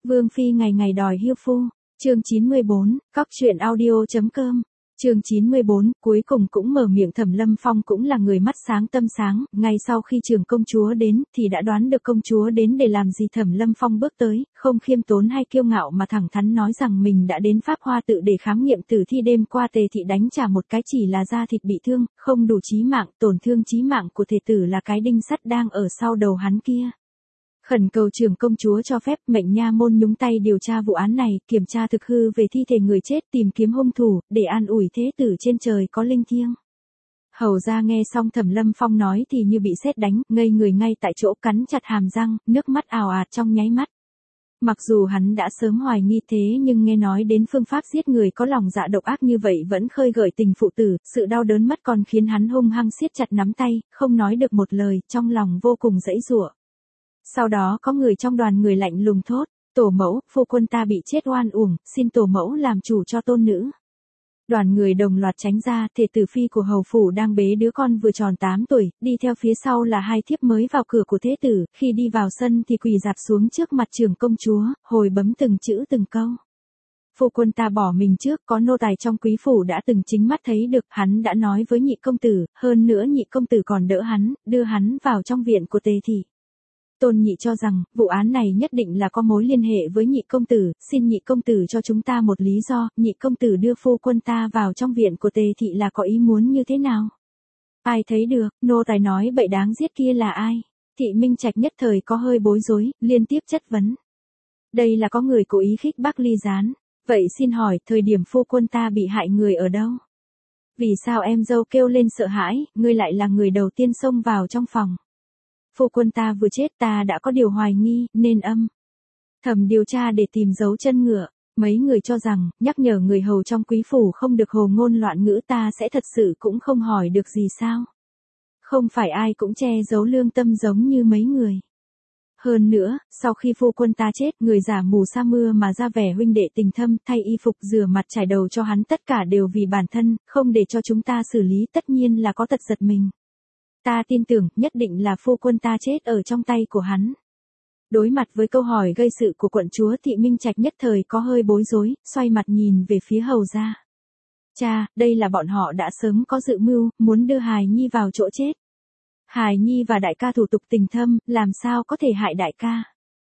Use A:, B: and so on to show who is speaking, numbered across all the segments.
A: Vương phi ngày ngày đòi hiêu phu. Chương 94, Cóc truyện audio.com. Chương 94, cuối cùng cũng mở miệng. Thẩm Lâm Phong cũng là người mắt sáng tâm sáng, ngay sau khi trưởng công chúa đến, thì đã đoán được công chúa đến để làm gì. Thẩm Lâm Phong bước tới, không khiêm tốn hay kiêu ngạo mà thẳng thắn nói rằng mình đã đến Pháp Hoa Tự để khám nghiệm tử thi. Đêm qua Tề thị đánh trả một cái chỉ là da thịt bị thương, không đủ chí mạng, tổn thương chí mạng của thể tử là cái đinh sắt đang ở sau đầu hắn kia. Khẩn cầu trưởng công chúa cho phép mệnh nha môn nhúng tay điều tra vụ án này, kiểm tra thực hư về thi thể người chết, tìm kiếm hung thủ, để an ủi thế tử trên trời có linh thiêng. Hầu ra nghe xong Thẩm Lâm Phong nói thì như bị sét đánh, ngây người ngay tại chỗ, cắn chặt hàm răng, nước mắt ào ạt trong nháy mắt. Mặc dù hắn đã sớm hoài nghi thế nhưng nghe nói đến phương pháp giết người có lòng dạ độc ác như vậy vẫn khơi gợi tình phụ tử, sự đau đớn mất còn khiến hắn hung hăng siết chặt nắm tay, không nói được một lời, trong lòng vô cùng giãy giụa. Sau đó có người trong đoàn người lạnh lùng thốt, tổ mẫu, phu quân ta bị chết oan uổng, xin tổ mẫu làm chủ cho tôn nữ. Đoàn người đồng loạt tránh ra, thể tử phi của hầu phủ đang bế đứa con vừa tròn 8 tuổi, đi theo phía sau là hai thiếp mới vào cửa của thế tử, khi đi vào sân thì quỳ rạp xuống trước mặt trưởng công chúa, hồi bấm từng chữ từng câu. Phu quân ta bỏ mình trước, có nô tài trong quý phủ đã từng chính mắt thấy được, hắn đã nói với nhị công tử, hơn nữa nhị công tử còn đỡ hắn, đưa hắn vào trong viện của Tề thị. Tôn nhị cho rằng, vụ án này nhất định là có mối liên hệ với nhị công tử, xin nhị công tử cho chúng ta một lý do, nhị công tử đưa phu quân ta vào trong viện của Tề thị là có ý muốn như thế nào? Ai thấy được, nô tài nói bậy đáng giết kia là ai? Thị Minh Trạch nhất thời có hơi bối rối, liên tiếp chất vấn. Đây là có người cố ý khích bác ly gián. Vậy xin hỏi, thời điểm phu quân ta bị hại người ở đâu? Vì sao em dâu kêu lên sợ hãi, ngươi lại là người đầu tiên xông vào trong phòng? Phu quân ta vừa chết, ta đã có điều hoài nghi, nên thầm điều tra để tìm dấu chân ngựa. Mấy người cho rằng, nhắc nhở người hầu trong quý phủ không được hồ ngôn loạn ngữ, ta sẽ thật sự cũng không hỏi được gì sao? Không phải ai cũng che giấu lương tâm giống như mấy người. Hơn nữa, sau khi phu quân ta chết, người giả mù sa mưa mà ra vẻ huynh đệ tình thâm, thay y phục rửa mặt trải đầu cho hắn, tất cả đều vì bản thân, không để cho chúng ta xử lý, tất nhiên là có tật giật mình. Ta tin tưởng, nhất định là phu quân ta chết ở trong tay của hắn. Đối mặt với câu hỏi gây sự của quận chúa, Thị Minh Trạch nhất thời có hơi bối rối, xoay mặt nhìn về phía hầu gia. Cha, đây là bọn họ đã sớm có dự mưu, muốn đưa hài nhi vào chỗ chết. Hài nhi và đại ca thủ tục tình thâm, làm sao có thể hại đại ca?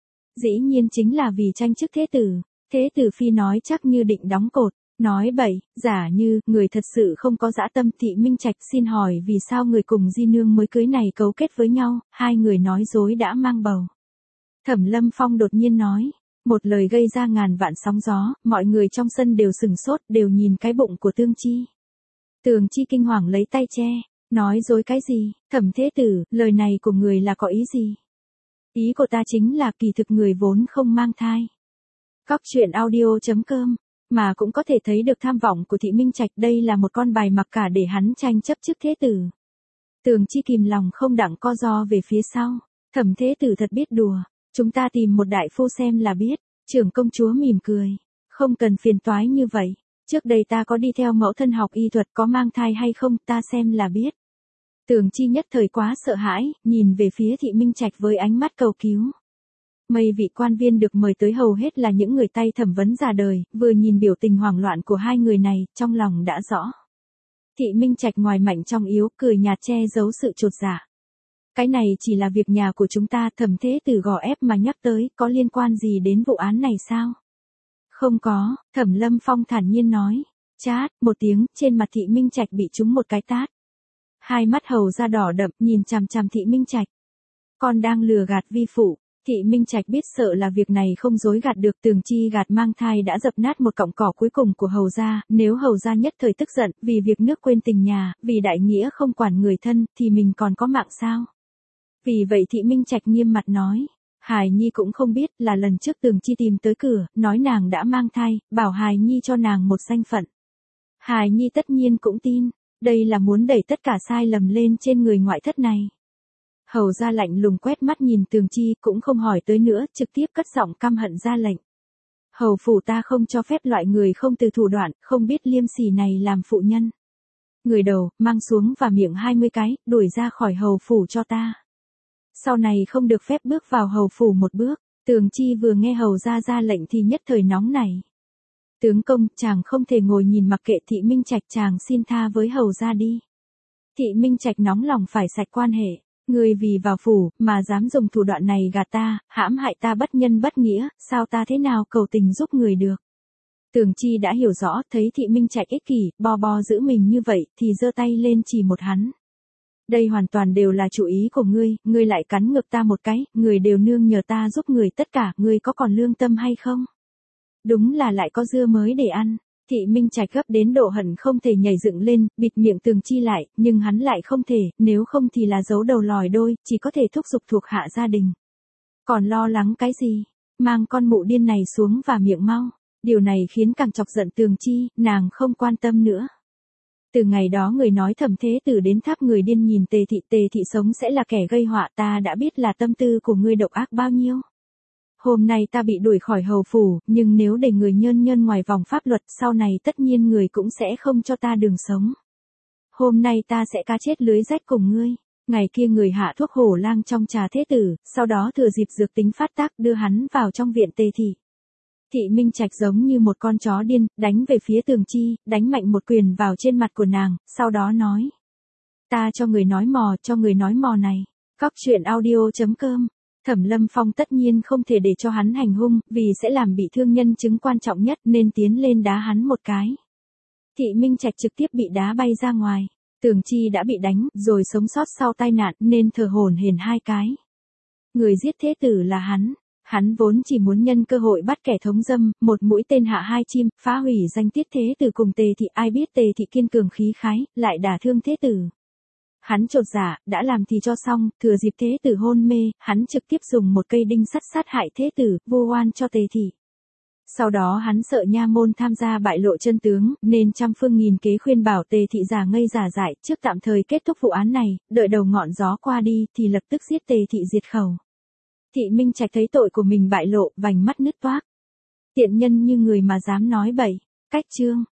A: Dĩ nhiên chính là vì tranh chức thế tử. Thế tử phi nói chắc như định đóng cột. Nói bậy, giả như, người thật sự không có dã tâm. Thị Minh Trạch xin hỏi vì sao người cùng di nương mới cưới này cấu kết với nhau, hai người nói dối đã mang bầu. Thẩm Lâm Phong đột nhiên nói, một lời gây ra ngàn vạn sóng gió, mọi người trong sân đều sừng sốt, đều nhìn cái bụng của Tương Chi. Tường Chi kinh hoàng lấy tay che, nói dối cái gì, Thẩm thế tử, lời này của người là có ý gì? Ý của ta chính là kỳ thực người vốn không mang thai. Cóc truyện audio.com. Mà cũng có thể thấy được tham vọng của Thị Minh Trạch, đây là một con bài mặc cả để hắn tranh chấp chức thế tử. Tường Chi kìm lòng không đặng co ro về phía sau. Thẩm thế tử thật biết đùa, chúng ta tìm một đại phu xem là biết. Trưởng công chúa mỉm cười, không cần phiền toái như vậy. Trước đây ta có đi theo mẫu thân học y thuật, có mang thai hay không, ta xem là biết. Tường Chi nhất thời quá sợ hãi, nhìn về phía Thị Minh Trạch với ánh mắt cầu cứu. Mấy vị quan viên được mời tới hầu hết là những người tay thẩm vấn già đời, vừa nhìn biểu tình hoảng loạn của hai người này, trong lòng đã rõ. Thị Minh Trạch ngoài mạnh trong yếu, cười nhạt che giấu sự chột dạ. Cái này chỉ là việc nhà của chúng ta, Thẩm thế tử gò ép mà nhắc tới, có liên quan gì đến vụ án này sao? Không có, Thẩm Lâm Phong thản nhiên nói. Chát, một tiếng, trên mặt Thị Minh Trạch bị trúng một cái tát. Hai mắt hầu ra đỏ đậm, nhìn chằm chằm Thị Minh Trạch. Con đang lừa gạt vi phụ. Thị Minh Trạch biết sợ là việc này không dối gạt được. Tường Chi gạt mang thai đã dập nát một cọng cỏ cuối cùng của hầu gia, nếu hầu gia nhất thời tức giận, vì việc nước quên tình nhà, vì đại nghĩa không quản người thân, thì mình còn có mạng sao? Vì vậy Thị Minh Trạch nghiêm mặt nói, Hài Nhi cũng không biết, là lần trước Tường Chi tìm tới cửa, nói nàng đã mang thai, bảo Hài Nhi cho nàng một danh phận. Hài Nhi tất nhiên cũng tin, đây là muốn đẩy tất cả sai lầm lên trên người ngoại thất này. Hầu ra lạnh lùng quét mắt nhìn Tường Chi, cũng không hỏi tới nữa, trực tiếp cất giọng căm hận ra lệnh. Hầu phủ ta không cho phép loại người không từ thủ đoạn, không biết liêm sỉ này làm phụ nhân. Người đầu, mang xuống và miệng 20 cái, đuổi ra khỏi hầu phủ cho ta. Sau này không được phép bước vào hầu phủ một bước. Tường Chi vừa nghe hầu ra ra lệnh thì nhất thời nóng nảy. Tướng công, chàng không thể ngồi nhìn mặc kệ Thị Minh Trạch, chàng xin tha với hầu ra đi. Thị Minh Trạch nóng lòng phải sạch quan hệ. Ngươi vì vào phủ, mà dám dùng thủ đoạn này gạt ta, hãm hại ta bất nhân bất nghĩa, sao ta thế nào cầu tình giúp người được. Tường Chi đã hiểu rõ, thấy Thị Minh Trạch ích kỷ, bo giữ mình như vậy, thì giơ tay lên chỉ một hắn. Đây hoàn toàn đều là chủ ý của ngươi lại cắn ngược ta một cái, người đều nương nhờ ta giúp người tất cả, ngươi có còn lương tâm hay không? Đúng là lại có dưa mới để ăn. Thị Minh Trạch gấp đến độ hận không thể nhảy dựng lên, bịt miệng Tường Chi lại, nhưng hắn lại không thể, nếu không thì là giấu đầu lòi đôi, chỉ có thể thúc giục thuộc hạ gia đình. Còn lo lắng cái gì? Mang con mụ điên này xuống và miệng mau. Điều này khiến càng chọc giận Tường Chi, nàng không quan tâm nữa. Từ ngày đó người nói Thẩm Thế Tử đến tháp người điên nhìn Tề Thị sống sẽ là kẻ gây họa, ta đã biết là tâm tư của ngươi độc ác bao nhiêu. Hôm nay ta bị đuổi khỏi hầu phủ, nhưng nếu để người nhơn ngoài vòng pháp luật, sau này tất nhiên người cũng sẽ không cho ta đường sống. Hôm nay ta sẽ cá chết lưới rách cùng ngươi. Ngày kia người hạ thuốc hổ lang trong trà Thế Tử, sau đó thừa dịp dược tính phát tác đưa hắn vào trong viện Tề Thị. Thị Minh Trạch giống như một con chó điên, đánh về phía Tường Chi, đánh mạnh một quyền vào trên mặt của nàng, sau đó nói. Ta cho người nói mò này. Cóc truyện audio.com. Thẩm Lâm Phong tất nhiên không thể để cho hắn hành hung, vì sẽ làm bị thương nhân chứng quan trọng nhất nên tiến lên đá hắn một cái. Thị Minh Trạch trực tiếp bị đá bay ra ngoài. Tường Chi đã bị đánh, rồi sống sót sau tai nạn nên thở hổn hển hai cái. Người giết Thế Tử là hắn. Hắn vốn chỉ muốn nhân cơ hội bắt kẻ thống dâm, một mũi tên hạ hai chim, phá hủy danh tiết Thế Tử cùng Tề Thị. Ai biết Tề Thị kiên cường khí khái, lại đả thương Thế Tử. Hắn chột dạ, đã làm thì cho xong, thừa dịp Thế Tử hôn mê, hắn trực tiếp dùng một cây đinh sắt sát hại Thế Tử, vu oan cho Tề Thị. Sau đó hắn sợ nha môn tham gia bại lộ chân tướng, nên trăm phương nghìn kế khuyên bảo Tề Thị giả ngây giả dại, trước tạm thời kết thúc vụ án này, đợi đầu ngọn gió qua đi, thì lập tức giết Tề Thị diệt khẩu. Thị Minh Trạch thấy tội của mình bại lộ, vành mắt nứt toác. Tiện nhân như người mà dám nói bậy. Cách chương.